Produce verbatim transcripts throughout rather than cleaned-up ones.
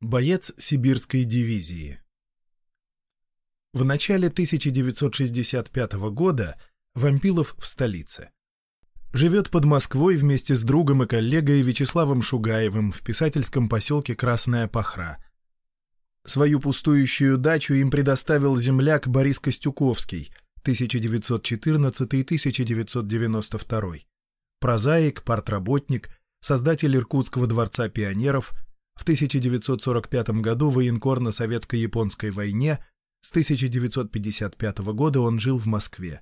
Боец сибирской дивизии. В начале тысяча девятьсот шестьдесят пятого года Вампилов в столице. Живет под Москвой вместе с другом и коллегой Вячеславом Шугаевым в писательском поселке Красная Пахра. Свою пустующую дачу им предоставил земляк Борис Костюковский, тысяча девятьсот четырнадцатый — тысяча девятьсот девяносто второй. Прозаик, партработник, создатель Иркутского дворца пионеров, в тысяча девятьсот сорок пятом году военкор на советско-японской войне, с тысяча девятьсот пятьдесят пятого года он жил в Москве.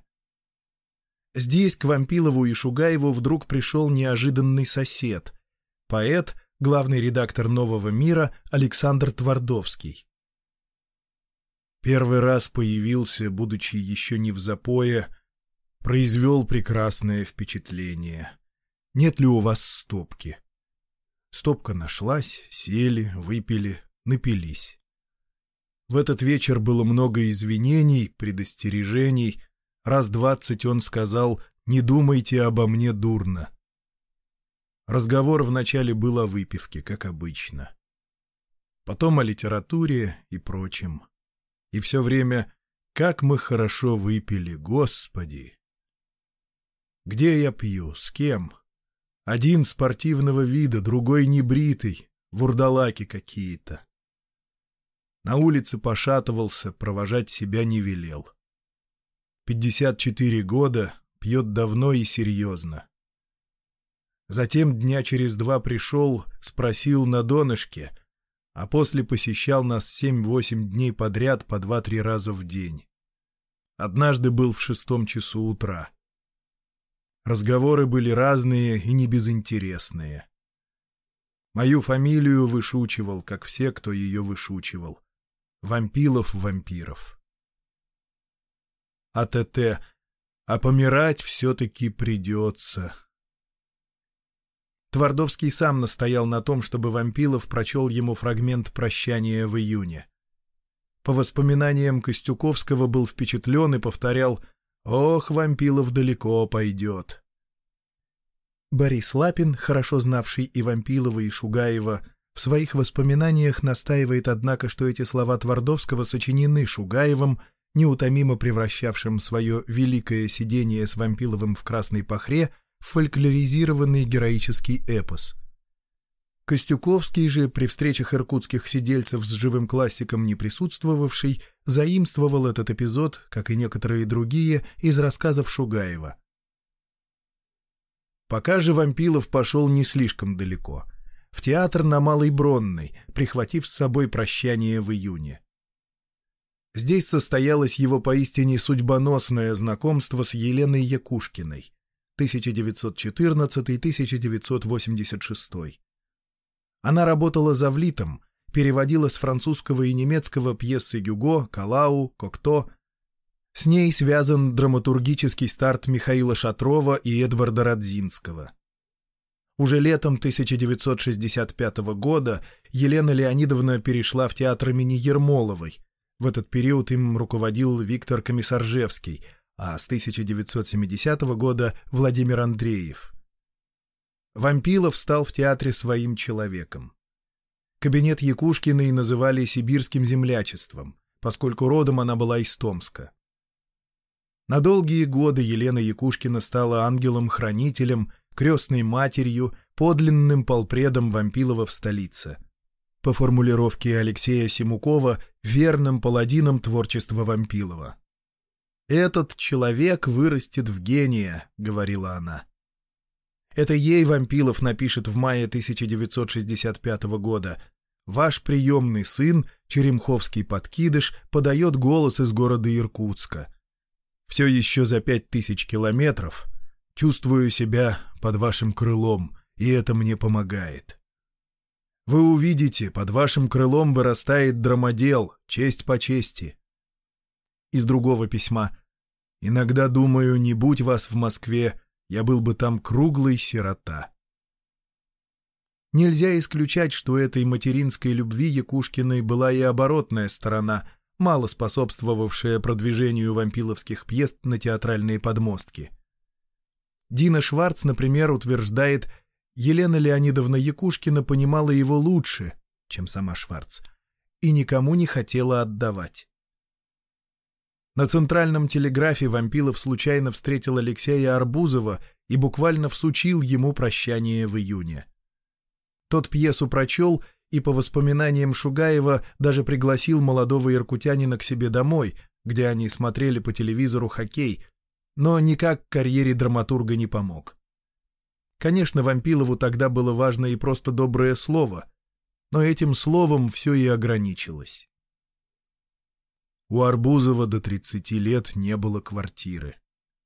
Здесь к Вампилову и Шугаеву вдруг пришел неожиданный сосед, поэт, главный редактор «Нового мира» Александр Твардовский. Первый раз появился, будучи еще не в запое, произвел прекрасное впечатление. Нет ли у вас стопки? Стопка нашлась, сели, выпили, напились. В этот вечер было много извинений, предостережений. Раз двадцать он сказал: «Не думайте обо мне дурно». Разговор вначале был о выпивке, как обычно. Потом о литературе и прочем. И все время: «Как мы хорошо выпили, Господи!» Где я пью, с кем? Один спортивного вида, другой небритый, вурдалаки какие-то. На улице пошатывался, провожать себя не велел. Пятьдесят четыре года, пьет давно и серьезно. Затем дня через два пришел, спросил на донышке, а после посещал нас семь-восемь дней подряд по два-три раза в день. Однажды был в шестом часу утра. Разговоры были разные и не безинтересные. Мою фамилию вышучивал, как все, кто ее вышучивал. Вампилов-вампиров. А т.т. А помирать все-таки придется. Твардовский сам настоял на том, чтобы Вампилов прочел ему фрагмент «Прощания в июне». По воспоминаниям Костюковского был впечатлен и повторял: «Ох, Вампилов далеко пойдет». Борис Лапин, хорошо знавший и Вампилова, и Шугаева, в своих воспоминаниях настаивает, однако, что эти слова Твардовского сочинены Шугаевым, неутомимо превращавшим свое великое сидение с Вампиловым в Красной Пахре в фольклоризированный героический эпос. Костюковский же, при встречах иркутских сидельцев с живым классиком не присутствовавший, заимствовал этот эпизод, как и некоторые другие, из рассказов Шугаева. Пока же Вампилов пошел не слишком далеко, в театр на Малой Бронной, прихватив с собой «Прощание в июне». Здесь состоялось его поистине судьбоносное знакомство с Еленой Якушкиной, тысяча девятьсот четырнадцатый — тысяча девятьсот восемьдесят шестой. Она работала завлитом, переводила с французского и немецкого пьесы Гюго, Калау, Кокто. С ней связан драматургический старт Михаила Шатрова и Эдварда Радзинского. Уже летом тысяча девятьсот шестьдесят пятого года Елена Леонидовна перешла в театр имени Ермоловой. В этот период им руководил Виктор Комиссаржевский, а с тысяча девятьсот семидесятого года Владимир Андреев. Вампилов стал в театре своим человеком. Кабинет Якушкиной называли сибирским землячеством, поскольку родом она была из Томска. На долгие годы Елена Якушкина стала ангелом-хранителем, крестной матерью, подлинным полпредом Вампилова в столице. По формулировке Алексея Симукова, верным паладином творчества Вампилова. «Этот человек вырастет в гения», — говорила она. Это ей Вампилов напишет в мае тысяча девятьсот шестьдесят пятого года: «Ваш приемный сын, черемховский подкидыш, подает голос из города Иркутска. Все еще за пять тысяч километров. Чувствую себя под вашим крылом, и это мне помогает. Вы увидите, под вашим крылом вырастает драмадел, честь по чести». Из другого письма: «Иногда думаю, не будь вас в Москве, я был бы там круглый сирота». Нельзя исключать, что этой материнской любви Якушкиной была и оборотная сторона, мало способствовавшая продвижению вампиловских пьес на театральные подмостки. Дина Шварц, например, утверждает: Елена Леонидовна Якушкина понимала его лучше, чем сама Шварц, и никому не хотела отдавать. На центральном телеграфе Вампилов случайно встретил Алексея Арбузова и буквально всучил ему прощание в июне. Тот пьесу прочел и, по воспоминаниям Шугаева, даже пригласил молодого иркутянина к себе домой, где они смотрели по телевизору хоккей, но никак карьере драматурга не помог. Конечно, Вампилову тогда было важно и просто доброе слово, но этим словом все и ограничилось. У Арбузова до тридцати лет не было квартиры.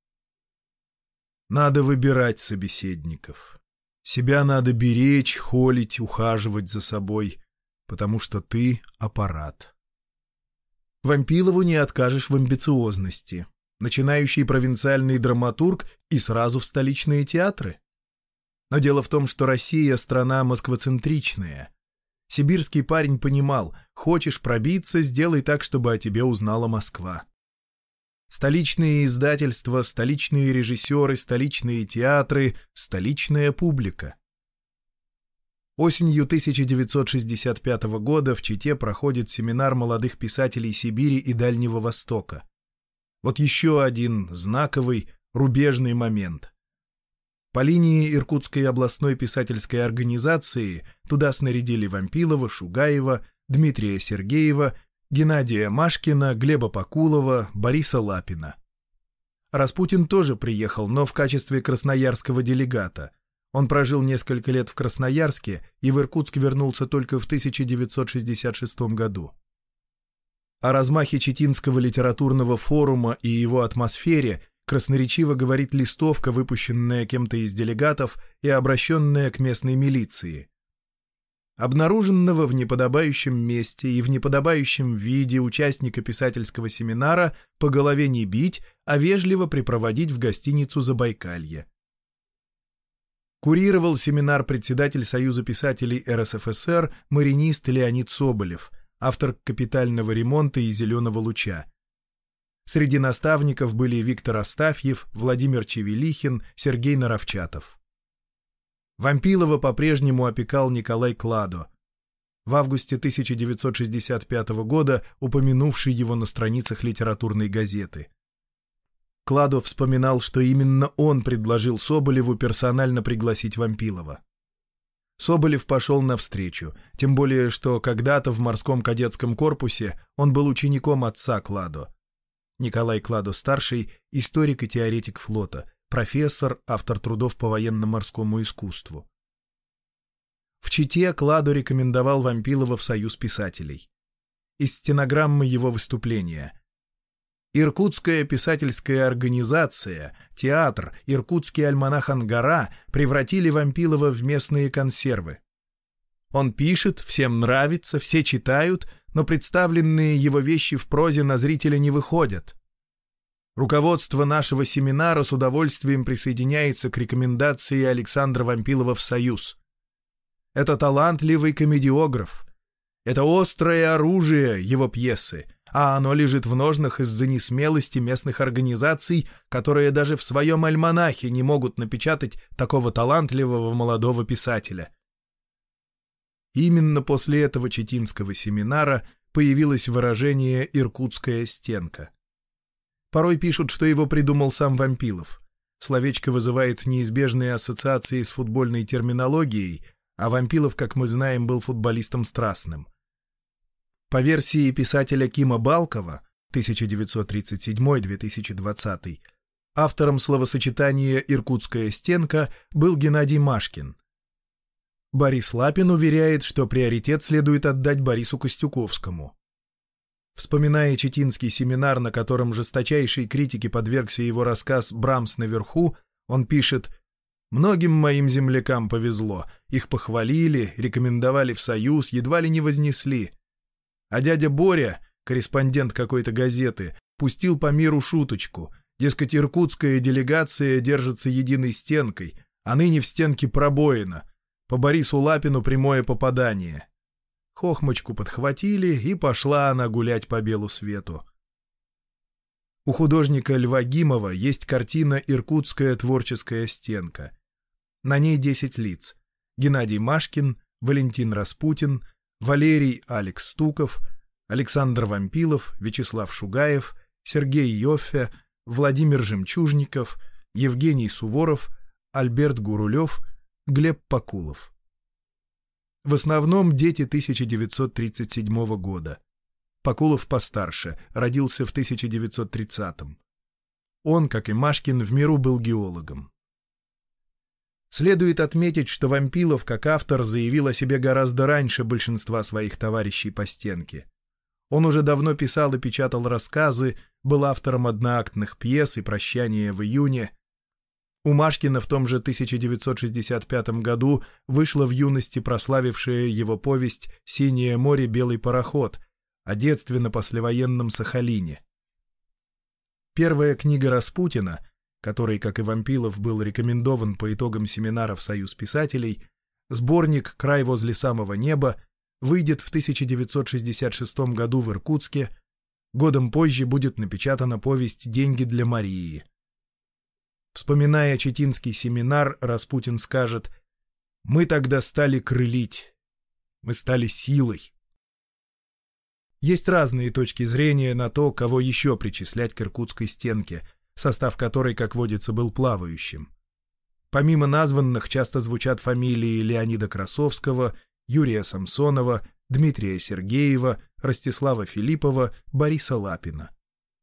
Надо выбирать собеседников. Себя надо беречь, холить, ухаживать за собой, потому что ты — аппарат. Вампилову не откажешь в амбициозности. Начинающий провинциальный драматург и сразу в столичные театры. Но дело в том, что Россия — страна москвоцентричная. Сибирский парень понимал, хочешь пробиться, сделай так, чтобы о тебе узнала Москва. Столичные издательства, столичные режиссеры, столичные театры, столичная публика. Осенью тысяча девятьсот шестьдесят пятого года в Чите проходит семинар молодых писателей Сибири и Дальнего Востока. Вот еще один знаковый, рубежный момент. По линии Иркутской областной писательской организации туда снарядили Вампилова, Шугаева, Дмитрия Сергеева, Геннадия Машкина, Глеба Покулова, Бориса Лапина. Распутин тоже приехал, но в качестве красноярского делегата. Он прожил несколько лет в Красноярске и в Иркутск вернулся только в тысяча девятьсот шестьдесят шестом году. О размахе Читинского литературного форума и его атмосфере красноречиво говорит листовка, выпущенная кем-то из делегатов и обращенная к местной милиции. Обнаруженного в неподобающем месте и в неподобающем виде участника писательского семинара по голове не бить, а вежливо припроводить в гостиницу «Забайкалье». Курировал семинар председатель Союза писателей эр эс эф эс эр, маринист Леонид Соболев, автор «Капитального ремонта» и «Зеленого луча». Среди наставников были Виктор Астафьев, Владимир Чевелихин, Сергей Наровчатов. Вампилова по-прежнему опекал Николай Кладо, в августе тысяча девятьсот шестьдесят пятого года упомянувший его на страницах литературной газеты. Кладо вспоминал, что именно он предложил Соболеву персонально пригласить Вампилова. Соболев пошел навстречу, тем более, что когда-то в морском кадетском корпусе он был учеником отца Кладо. Николай Кладо-старший — историк и теоретик флота, профессор, автор трудов по военно-морскому искусству. В Чите Кладо рекомендовал Вампилова в Союз писателей. Из стенограммы его выступления. Иркутская писательская организация, театр, иркутский альманах «Ангара» превратили Вампилова в местные консервы. Он пишет, всем нравится, все читают, но представленные его вещи в прозе на зрителя не выходят. Руководство нашего семинара с удовольствием присоединяется к рекомендации Александра Вампилова в Союз. Это талантливый комедиограф. Это острое оружие его пьесы, а оно лежит в ножнах из-за несмелости местных организаций, которые даже в своем альманахе не могут напечатать такого талантливого молодого писателя. Именно после этого читинского семинара появилось выражение «иркутская стенка». Порой пишут, что его придумал сам Вампилов. Словечко вызывает неизбежные ассоциации с футбольной терминологией, а Вампилов, как мы знаем, был футболистом страстным. По версии писателя Кима Балкова тысяча девятьсот тридцать седьмой — две тысячи двадцатый, автором словосочетания «иркутская стенка» был Геннадий Машкин. Борис Лапин уверяет, что приоритет следует отдать Борису Костюковскому. Вспоминая читинский семинар, на котором жесточайшей критике подвергся его рассказ «Брамс наверху», он пишет: «Многим моим землякам повезло, их похвалили, рекомендовали в Союз, едва ли не вознесли. А дядя Боря, корреспондент какой-то газеты, пустил по миру шуточку, дескать, иркутская делегация держится единой стенкой, а ныне в стенке пробоина, по Борису Лапину прямое попадание». Хохмочку подхватили, и пошла она гулять по белу свету. У художника Льва Гимова есть картина «Иркутская творческая стенка». На ней десять лиц: Геннадий Машкин, Валентин Распутин, Валерий Алекс Стуков, Александр Вампилов, Вячеслав Шугаев, Сергей Йоффе, Владимир Жемчужников, Евгений Суворов, Альберт Гурулев, Глеб Покулов. В основном дети тысяча девятьсот тридцать седьмого года. Покулов постарше, родился в тысяча девятьсот тридцатом. Он, как и Машкин, в миру был геологом. Следует отметить, что Вампилов, как автор, заявил о себе гораздо раньше большинства своих товарищей по стенке. Он уже давно писал и печатал рассказы, был автором одноактных пьес и «Прощание в июне». У Машкина в том же тысяча девятьсот шестьдесят пятом году вышла в юности прославившая его повесть «Синее море, белый пароход» о детстве на послевоенном Сахалине. Первая книга Распутина, который, как и Вампилов, был рекомендован по итогам семинара в Союз писателей, сборник «Край возле самого неба», выйдет в тысяча девятьсот шестьдесят шестом году в Иркутске, годом позже будет напечатана повесть «Деньги для Марии». Вспоминая Читинский семинар, Распутин скажет: «Мы тогда стали крылить, мы стали силой». Есть разные точки зрения на то, кого еще причислять к Иркутской стенке, состав которой, как водится, был плавающим. Помимо названных часто звучат фамилии Леонида Красовского, Юрия Самсонова, Дмитрия Сергеева, Ростислава Филиппова, Бориса Лапина.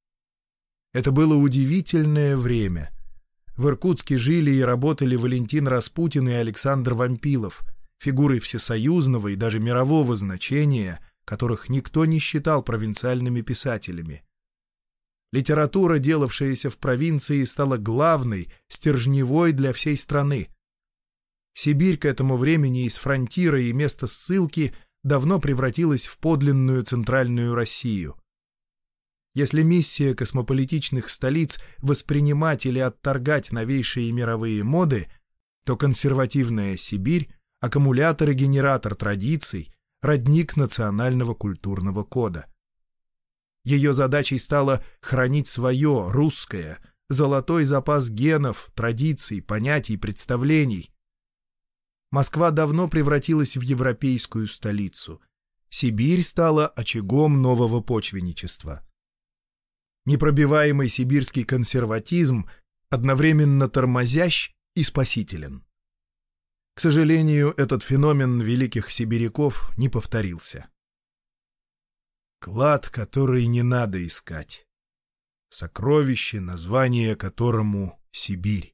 Это было удивительное время. В Иркутске жили и работали Валентин Распутин и Александр Вампилов, фигуры всесоюзного и даже мирового значения, которых никто не считал провинциальными писателями. Литература, делавшаяся в провинции, стала главной, стержневой для всей страны. Сибирь к этому времени из фронтира и места ссылки давно превратилась в подлинную центральную Россию. Если миссия космополитичных столиц воспринимать или отторгать новейшие мировые моды, то консервативная Сибирь — аккумулятор и генератор традиций, родник национального культурного кода. Ее задачей стало хранить свое, русское, золотой запас генов, традиций, понятий, представлений. Москва давно превратилась в европейскую столицу. Сибирь стала очагом нового почвенничества. Непробиваемый сибирский консерватизм одновременно тормозящ и спасителен. К сожалению, этот феномен великих сибиряков не повторился. Клад, который не надо искать. Сокровище, название которому Сибирь.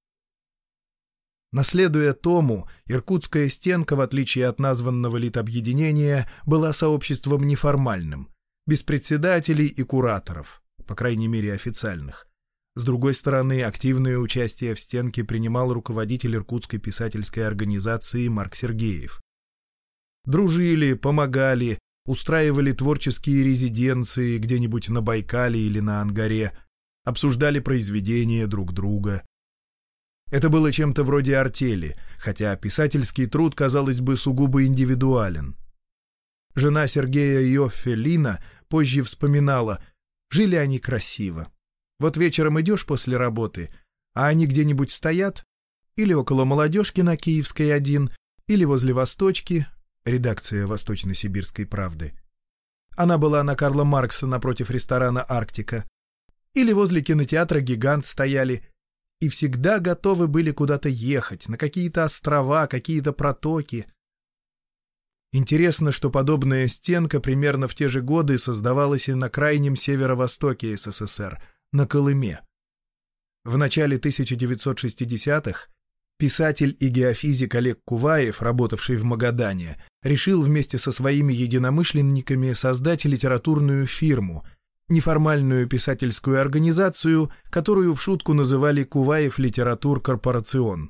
Наследуя тому, Иркутская стенка, в отличие от названного литобъединения, была сообществом неформальным, без председателей и кураторов, по крайней мере официальных. С другой стороны, активное участие в стенке принимал руководитель Иркутской писательской организации Марк Сергеев. Дружили, помогали, устраивали творческие резиденции где-нибудь на Байкале или на Ангаре, обсуждали произведения друг друга. Это было чем-то вроде артели, хотя писательский труд, казалось бы, сугубо индивидуален. Жена Сергея Йоффе Лина позже вспоминала: жили они красиво. Вот вечером идешь после работы, а они где-нибудь стоят, или около Молодежки на Киевской один, или возле Восточки, редакция Восточно-Сибирской правды. Она была на Карла Маркса напротив ресторана «Арктика». Или возле кинотеатра «Гигант» стояли и всегда готовы были куда-то ехать, на какие-то острова, какие-то протоки. Интересно, что подобная стенка примерно в те же годы создавалась и на крайнем северо-востоке СССР, на Колыме. В начале тысяча девятьсот шестидесятых писатель и геофизик Олег Куваев, работавший в Магадане, решил вместе со своими единомышленниками создать литературную фирму, неформальную писательскую организацию, которую в шутку называли «Куваев Литератур Корпорацион».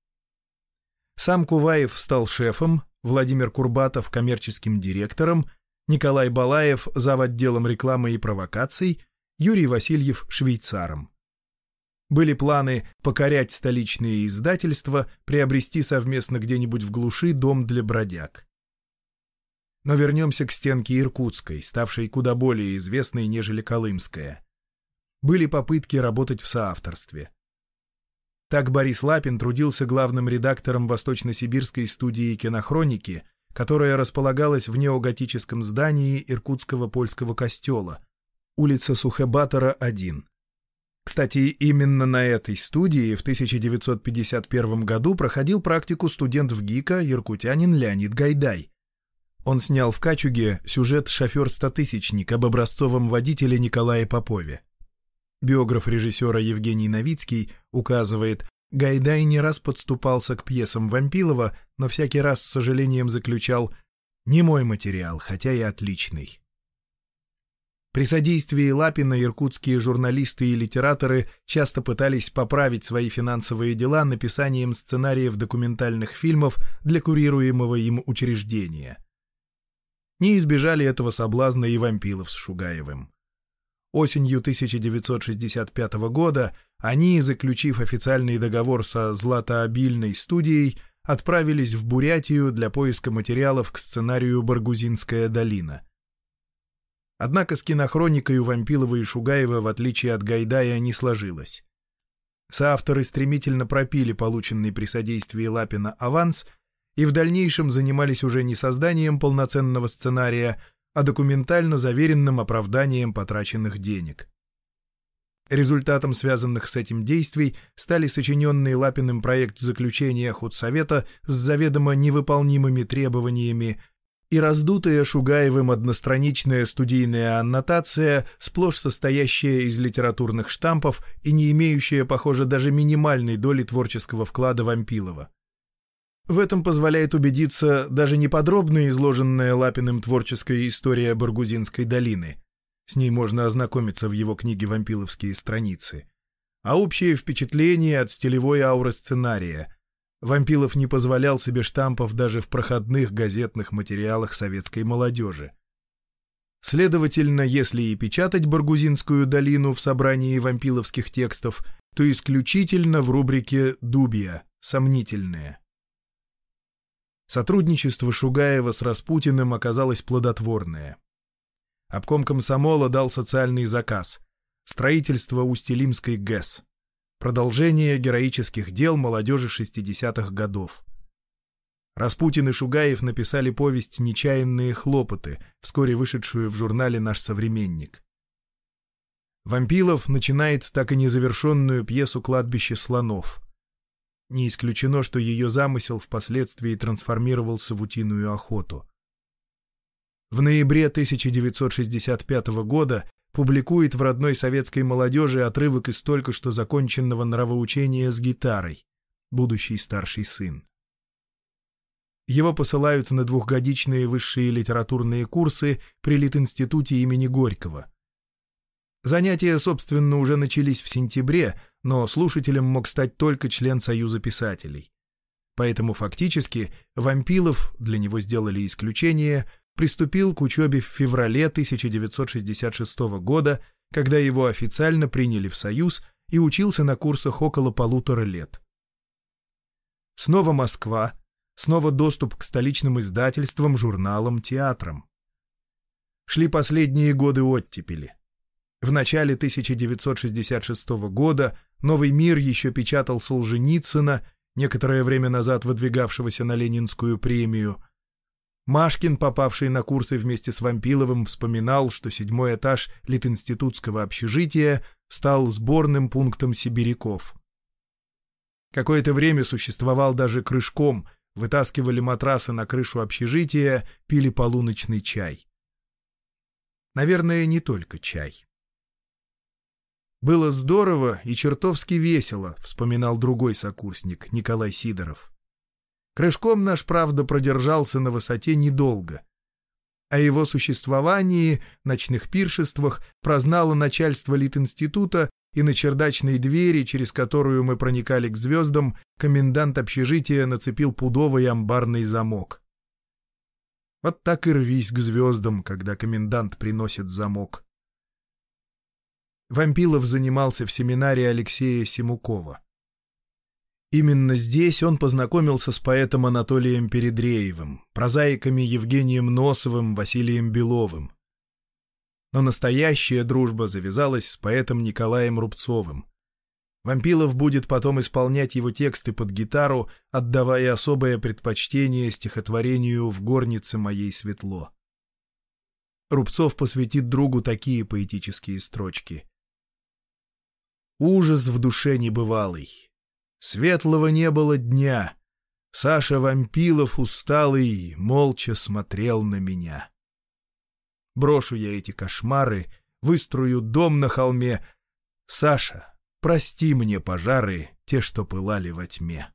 Сам Куваев стал шефом, Владимир Курбатов — коммерческим директором, Николай Балаев — завотделом рекламы и провокаций, Юрий Васильев — швейцаром. Были планы покорять столичные издательства, приобрести совместно где-нибудь в глуши дом для бродяг. Но вернемся к стенке Иркутской, ставшей куда более известной, нежели Колымская. Были попытки работать в соавторстве. Так Борис Лапин трудился главным редактором Восточно-Сибирской студии кинохроники, которая располагалась в неоготическом здании Иркутского польского костела, улица Сухебатора, один. Кстати, именно на этой студии в тысяча девятьсот пятьдесят первом году проходил практику студент ВГИКа, иркутянин Леонид Гайдай. Он снял в «Качуге» сюжет «Шофер-стотысячник» об образцовом водителе Николае Попове. Биограф режиссера Евгений Новицкий указывает, Гайдай не раз подступался к пьесам Вампилова, но всякий раз с сожалением заключал «не мой материал, хотя и отличный». При содействии Лапина иркутские журналисты и литераторы часто пытались поправить свои финансовые дела написанием сценариев документальных фильмов для курируемого им учреждения. Не избежали этого соблазна и Вампилов с Шугаевым. Осенью тысяча девятьсот шестьдесят пятого года они, заключив официальный договор со златообильной студией, отправились в Бурятию для поиска материалов к сценарию «Баргузинская долина». Однако с кинохроникой у Вампилова и Шугаева, в отличие от Гайдая, не сложилось. Соавторы стремительно пропили полученный при содействии Лапина аванс и в дальнейшем занимались уже не созданием полноценного сценария, а документально заверенным оправданием потраченных денег. Результатом связанных с этим действий стали сочиненный Лапиным проект заключения худсовета с заведомо невыполнимыми требованиями и раздутая Шугаевым одностраничная студийная аннотация, сплошь состоящая из литературных штампов и не имеющая, похоже, даже минимальной доли творческого вклада Вампилова. В этом позволяет убедиться даже не подробно изложенная Лапиным творческая история Баргузинской долины, с ней можно ознакомиться в его книге «Вампиловские страницы», а общее впечатление от стилевой ауры сценария. Вампилов не позволял себе штампов даже в проходных газетных материалах советской молодежи. Следовательно, если и печатать Баргузинскую долину в собрании вампиловских текстов, то исключительно в рубрике «Дубия» — «Сомнительные». Сотрудничество Шугаева с Распутиным оказалось плодотворное. Обком комсомола дал социальный заказ — строительство Усть-Илимской ГЭС, продолжение героических дел молодежи шестидесятых годов. Распутин и Шугаев написали повесть «Нечаянные хлопоты», вскоре вышедшую в журнале «Наш современник». Вампилов начинает так и незавершенную пьесу «Кладбище слонов». Не исключено, что ее замысел впоследствии трансформировался в «Утиную охоту». В ноябре тысяча девятьсот шестьдесят пятого года публикует в родной советской молодежи отрывок из только что законченного нравоучения с гитарой «Будущий старший сын». Его посылают на двухгодичные высшие литературные курсы при Литинституте имени Горького. Занятия, собственно, уже начались в сентябре, но слушателем мог стать только член Союза писателей. Поэтому фактически Вампилов, для него сделали исключение, приступил к учебе в феврале тысяча девятьсот шестьдесят шестого года, когда его официально приняли в Союз и учился на курсах около полутора лет. Снова Москва, снова доступ к столичным издательствам, журналам, театрам. Шли последние годы оттепели. В начале тысяча девятьсот шестьдесят шестого года «Новый мир» еще печатал Солженицына, некоторое время назад выдвигавшегося на Ленинскую премию. Машкин, попавший на курсы вместе с Вампиловым, вспоминал, что седьмой этаж Литинститутского общежития стал сборным пунктом сибиряков. Какое-то время существовал даже крышком, вытаскивали матрасы на крышу общежития, пили полуночный чай. Наверное, не только чай. «Было здорово и чертовски весело», — вспоминал другой сокурсник, Николай Сидоров. Крышком наш, правда, продержался на высоте недолго. О его существовании, ночных пиршествах прознало начальство Литинститута, и на чердачной двери, через которую мы проникали к звездам, комендант общежития нацепил пудовый амбарный замок. Вот так и рвись к звездам, когда комендант приносит замок. Вампилов занимался в семинаре Алексея Семукова. Именно здесь он познакомился с поэтом Анатолием Передреевым, прозаиками Евгением Носовым, Василием Беловым. Но настоящая дружба завязалась с поэтом Николаем Рубцовым. Вампилов будет потом исполнять его тексты под гитару, отдавая особое предпочтение стихотворению «В горнице моей светло». Рубцов посвятит другу такие поэтические строчки. «Ужас в душе небывалый. Светлого не было дня. Саша Вампилов усталый молча смотрел на меня. Брошу я эти кошмары, выстрою дом на холме. Саша, прости мне пожары, те, что пылали во тьме».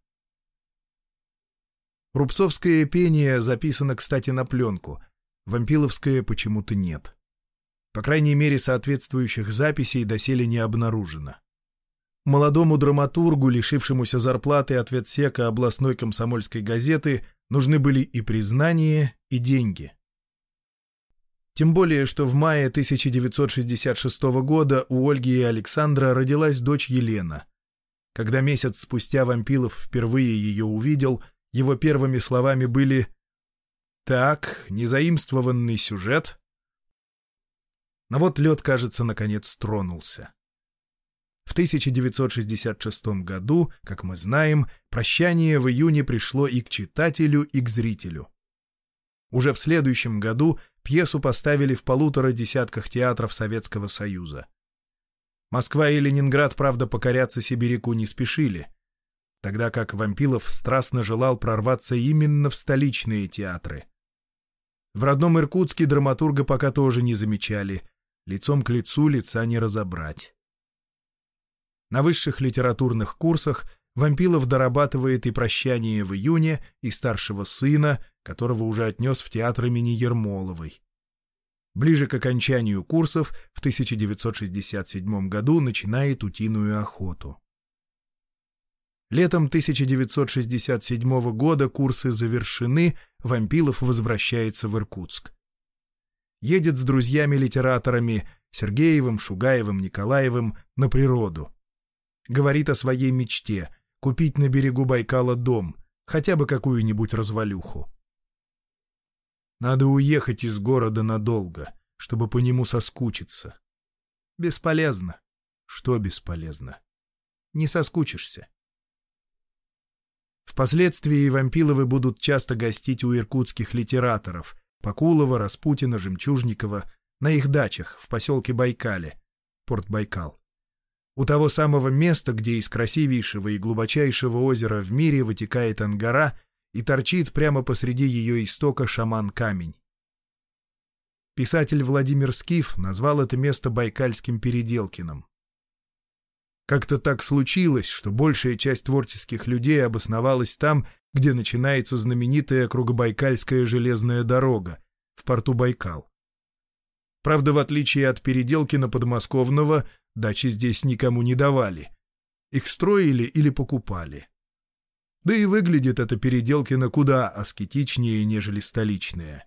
Рубцовское пение записано, кстати, на пленку. Вампиловское почему-то нет. По крайней мере, соответствующих записей доселе не обнаружено. Молодому драматургу, лишившемуся зарплаты от ветсека областной комсомольской газеты, нужны были и признание, и деньги. Тем более, что в мае тысяча девятьсот шестьдесят шестого года у Ольги и Александра родилась дочь Елена. Когда месяц спустя Вампилов впервые ее увидел, его первыми словами были: «Так, незаимствованный сюжет». Но вот лед, кажется, наконец тронулся. В тысяча девятьсот шестьдесят шестом году, как мы знаем, прощание в июне пришло и к читателю, и к зрителю. Уже в следующем году пьесу поставили в полутора десятках театров Советского Союза. Москва и Ленинград, правда, покоряться сибиряку не спешили, тогда как Вампилов страстно желал прорваться именно в столичные театры. В родном Иркутске драматурга пока тоже не замечали, лицом к лицу лица не разобрать. На высших литературных курсах Вампилов дорабатывает и «Прощание в июне», и «Старшего сына», которого уже отнес в театр имени Ермоловой. Ближе к окончанию курсов в тысяча девятьсот шестьдесят седьмом году начинает «Утиную охоту». Летом тысяча девятьсот шестьдесят седьмого года курсы завершены, Вампилов возвращается в Иркутск. Едет с друзьями-литераторами Сергеевым, Шугаевым, Николаевым на природу. Говорит о своей мечте — купить на берегу Байкала дом, хотя бы какую-нибудь развалюху. Надо уехать из города надолго, чтобы по нему соскучиться. Бесполезно. Что бесполезно? Не соскучишься. Впоследствии Вампиловы будут часто гостить у иркутских литераторов Покулова, Распутина, Жемчужникова на их дачах в поселке Байкале, порт Байкал. У того самого места, где из красивейшего и глубочайшего озера в мире вытекает Ангара и торчит прямо посреди ее истока шаман-камень. Писатель Владимир Скиф назвал это место Байкальским Переделкиным. Как-то так случилось, что большая часть творческих людей обосновалась там, где начинается знаменитая Кругобайкальская железная дорога, в порту Байкал. Правда, в отличие от Переделкина подмосковного, дачи здесь никому не давали. Их строили или покупали. Да и выглядит это Переделкино куда аскетичнее, нежели столичное.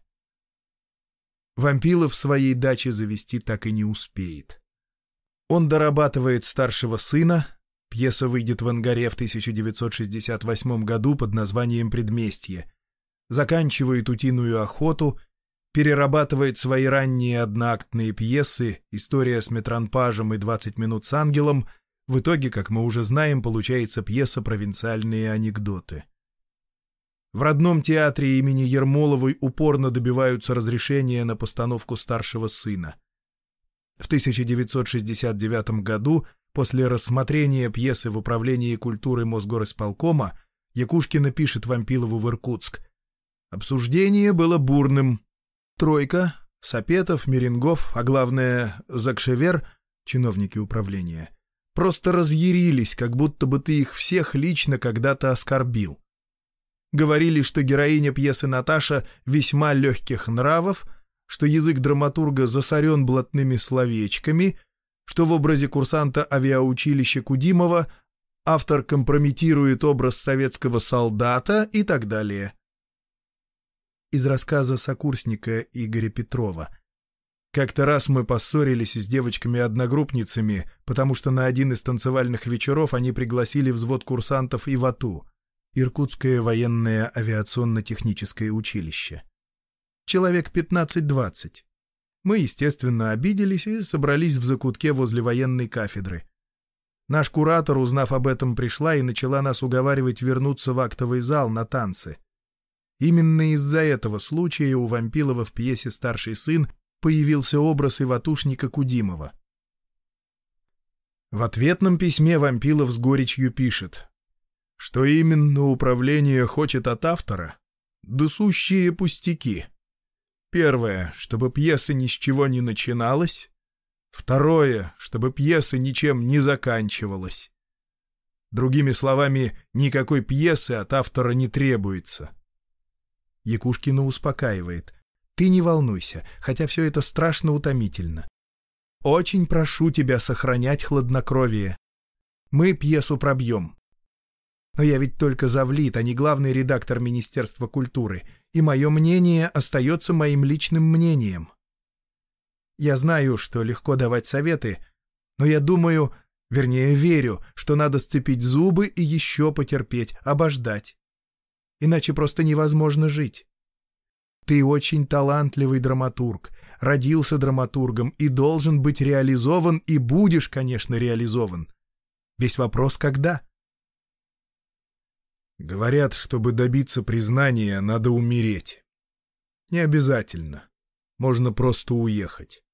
Вампилов своей дачи завести так и не успеет. Он дорабатывает «Старшего сына», пьеса выйдет в Ангаре в тысяча девятьсот шестьдесят восьмом году под названием «Предместье», заканчивает «Утиную охоту», перерабатывает свои ранние одноактные пьесы «История с Метранпажем» и «двадцать минут с ангелом», в итоге, как мы уже знаем, получается пьеса «Провинциальные анекдоты». В родном театре имени Ермоловой упорно добиваются разрешения на постановку «Старшего сына». В тысяча девятьсот шестьдесят девятом году, после рассмотрения пьесы в Управлении культуры Мосгорисполкома, Якушкина пишет Вампилову в Иркутск: «Обсуждение было бурным. Тройка, Сапетов, Меренгов, а главное Закшевер, чиновники управления, просто разъярились, как будто бы ты их всех лично когда-то оскорбил. Говорили, что героиня пьесы Наташа весьма легких нравов, что язык драматурга засорен блатными словечками, что в образе курсанта авиаучилища Кудимова автор компрометирует образ советского солдата и так далее». Из рассказа сокурсника Игоря Петрова. Как-то раз мы поссорились с девочками-одногруппницами, потому что на один из танцевальных вечеров они пригласили взвод курсантов ИВАТУ, Иркутское военное авиационно-техническое училище. Человек пятнадцать-двадцать. Мы, естественно, обиделись и собрались в закутке возле военной кафедры. Наш куратор, узнав об этом, пришла и начала нас уговаривать вернуться в актовый зал на танцы. Именно из-за этого случая у Вампилова в пьесе «Старший сын» появился образ иватушника Кудимова. В ответном письме Вампилов с горечью пишет: «Что именно управление хочет от автора? Да сущие пустяки. Первое, чтобы пьеса ни с чего не начиналась. Второе, чтобы пьеса ничем не заканчивалась. Другими словами, никакой пьесы от автора не требуется». Якушкина успокаивает: «Ты не волнуйся, хотя все это страшно утомительно. Очень прошу тебя сохранять хладнокровие. Мы пьесу пробьем. Но я ведь только завлит, а не главный редактор Министерства культуры, и мое мнение остается моим личным мнением. Я знаю, что легко давать советы, но я думаю, вернее верю, что надо сцепить зубы и еще потерпеть, обождать. Иначе просто невозможно жить. Ты очень талантливый драматург, родился драматургом и должен быть реализован, и будешь, конечно, реализован. Весь вопрос — когда?» Говорят, чтобы добиться признания, надо умереть. Не обязательно. Можно просто уехать.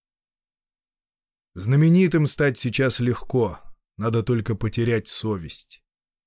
Знаменитым стать сейчас легко, надо только потерять совесть.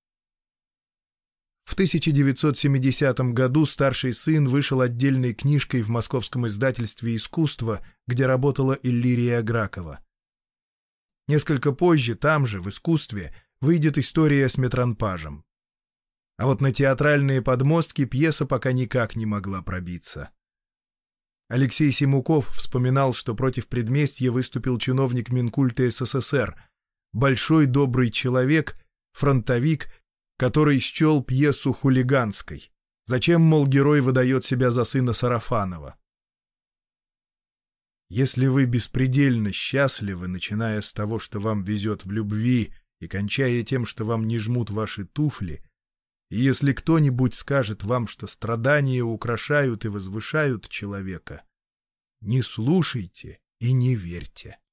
В тысяча девятьсот семидесятом году «Старший сын» вышел отдельной книжкой в Московском издательстве «Искусство», где работала Иллирия Гракова. Несколько позже, там же, в «Искусстве», выйдет история с Метранпажем. А вот на театральные подмостки пьеса пока никак не могла пробиться. Алексей Симуков вспоминал, что против предместья выступил чиновник Минкульта СССР, большой добрый человек, фронтовик, который счел пьесу хулиганской. Зачем, мол, герой выдает себя за сына Сарафанова? Если вы беспредельно счастливы, начиная с того, что вам везет в любви, и кончая тем, что вам не жмут ваши туфли, и если кто-нибудь скажет вам, что страдания украшают и возвышают человека, не слушайте и не верьте.